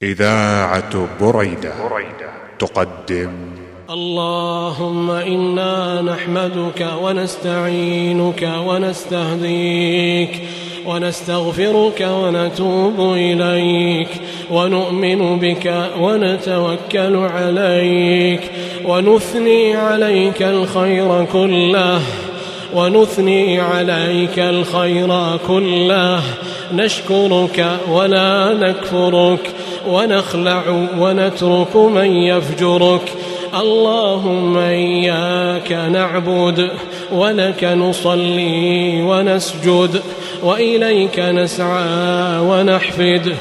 إذاعة بريدة تقدم. اللهم إنا نحمدك ونستعينك ونستهديك ونستغفرك ونتوب إليك ونؤمن بك ونتوكل عليك ونثني عليك الخير كله نشكرك ولا نكفرك ونخلع ونترك من يفجرك. اللهم إياك نعبد ولك نصلي ونسجد وإليك نسعى ونحفد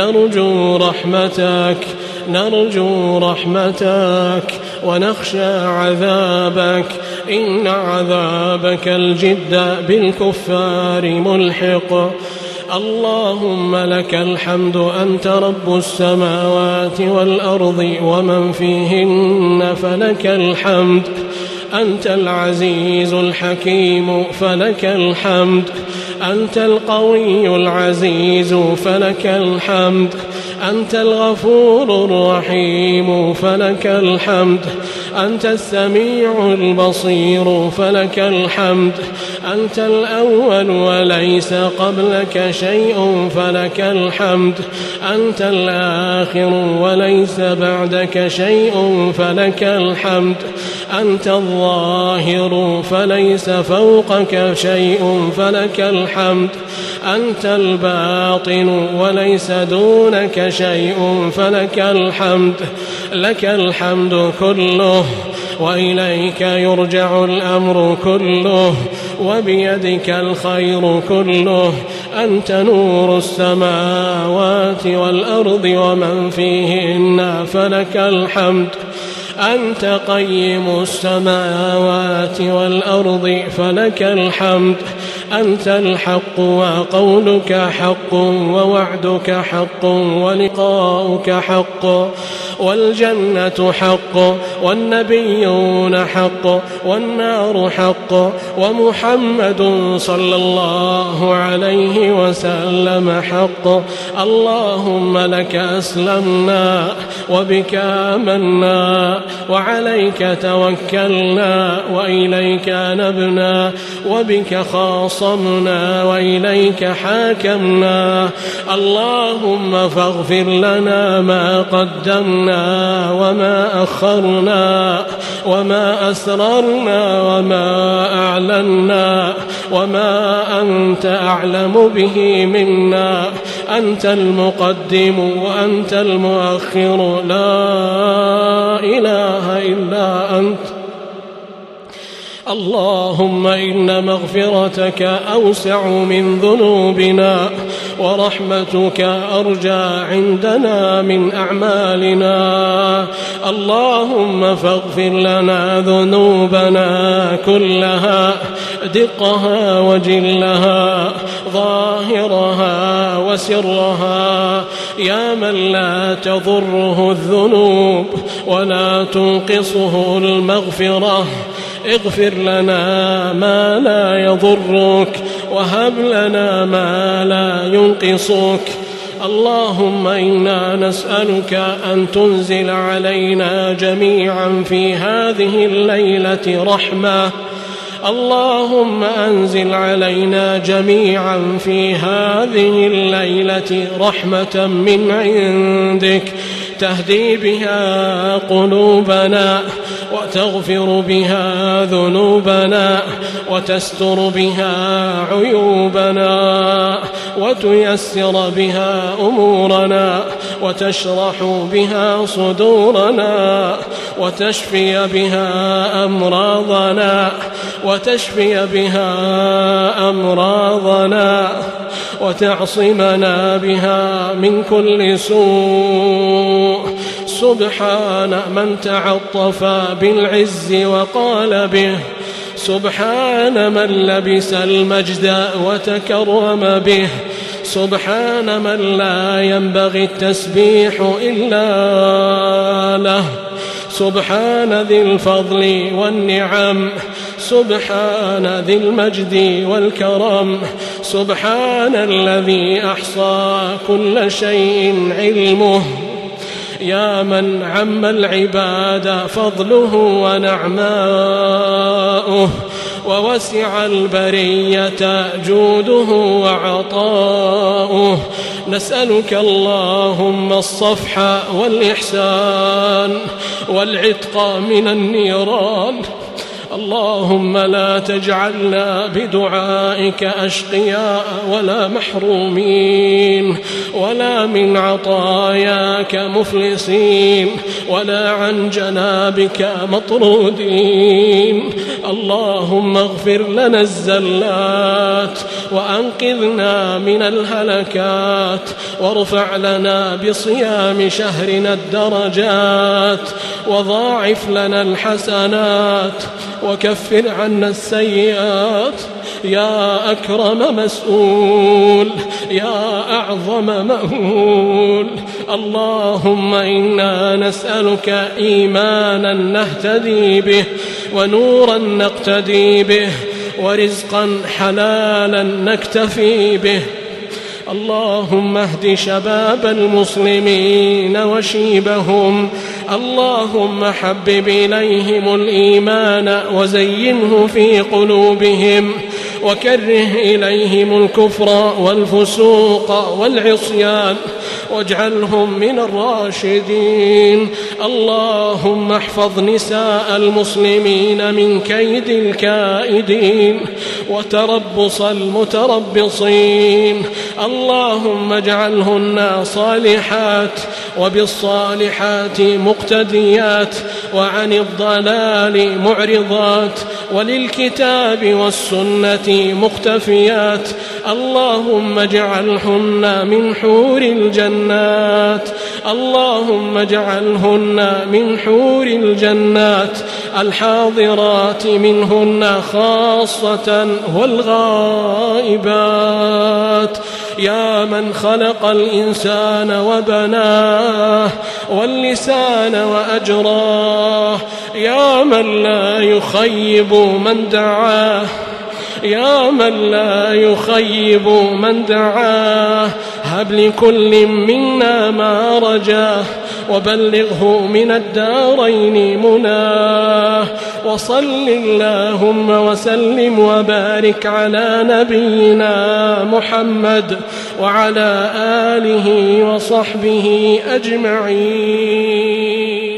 نرجو رحمتك ونخشى عذابك إن عذابك الجد بالكفار ملحق. اللهم لك الحمد أنت رب السماوات والأرض ومن فيهن فلك الحمد. أنت العزيز الحكيم فلك الحمد. أنت القوي العزيز فلك الحمد. أنت الغفور الرحيم فلك الحمد. أنت السميع البصير فلك الحمد. أنت الأول وليس قبلك شيء فلك الحمد. أنت الآخر وليس بعدك شيء فلك الحمد. أنت الظاهر فليس فوقك شيء فلك الحمد. أنت الباطن وليس دونك شيء فلك الحمد. لك الحمد كله وإليك يرجع الأمر كله وبيدك الخير كله. أنت نور السماوات والأرض ومن فيهن فلك الحمد. أنت قيم السماوات والأرض فلك الحمد. أنت الحق وقولك حق ووعدك حق ولقاؤك حق والجنة حق والنبيون حق والنار حق ومحمد صلى الله عليه وسلم حق. اللهم لك أسلمنا وبك آمنا وعليك توكلنا وإليك نبنا وبك خاصمنا وإليك حاكمنا. اللهم فاغفر لنا ما قدمنا وما أخرنا وما أسررنا وما أعلنا وما أنت أعلم به منا. أنت المقدم وأنت المؤخر لا إله إلا أنت. اللهم إن مغفرتك أوسع من ذنوبنا ورحمتك أرجى عندنا من أعمالنا. اللهم فاغفر لنا ذنوبنا كلها دقها وجلها ظاهرها وسرها يا من لا تضره الذنوب ولا تنقصه المغفرة. اغفر لنا ما لا يضرك وهب لنا ما لا ينقصك. اللهم إنا نسألك أن تنزل علينا جميعا في هذه الليلة رحمة. اللهم أنزل علينا جميعا في هذه الليلة رحمة من عندك تهدي بها قلوبنا وتغفر بها ذنوبنا وتستر بها عيوبنا وتيسر بها أمورنا وتشرح بها صدورنا وتشفي بها أمراضنا وتعصمنا بها من كل سوء. سبحان من تعطف بالعز وقال به. سبحان من لبس المجد وتكرم به. سبحان من لا ينبغي التسبيح إلا له. سبحان ذي الفضل والنعم. سبحان ذي المجد والكرم. سبحان الذي أحصى كل شيء علمه يا من عم العباد فضله ونعماؤه ووسع البرية جوده وعطاؤه، نسألك اللهم الصفح والإحسان والعتق من النيران. اللهم لا تجعلنا بدعائك أشقياء ولا محرومين، ولا من عطاياك مفلسين، ولا عن جنابك مطرودين. اللهم اغفر لنا الزلات وأنقذنا من الهلكات، وارفع لنا بصيام شهرنا الدرجات، وضاعف لنا الحسنات، وكفر عنا السيئات. يا أكرم مسؤول، يا أعظم مأهول، اللهم إنا نسألك إيمانا نهتدي به، ونورا نقتدي به، ورزقا حلالا نكتفي به. اللهم اهد شباب المسلمين وشيبهم، اللهم حبب إليهم الإيمان وزينه في قلوبهم، وكره إليهم الكفر والفسوق والعصيان، واجعلهم من الراشدين. اللهم احفظ نساء المسلمين من كيد الكائدين وتربص المتربصين. اللهم اجعلهن صالحات وبالصالحات مقتديات، وعن الضلال معرضات، وللكتاب والسنة مختفيات. اللهم اجعلهن من حور الجنات، اللهم اجعلهن من حور الجنات الحاضرات منهن خاصة والغائبات. يا من خلق الإنسان وبناه واللسان وأجراه، يا من لا يخيب من دعاه، يا من لا يخيب من دعاه، هب لكل منا ما رجاه، وبلغه من الدارين مناه. وصل اللهم وسلم وبارك على نبينا محمد وعلى آله وصحبه أجمعين.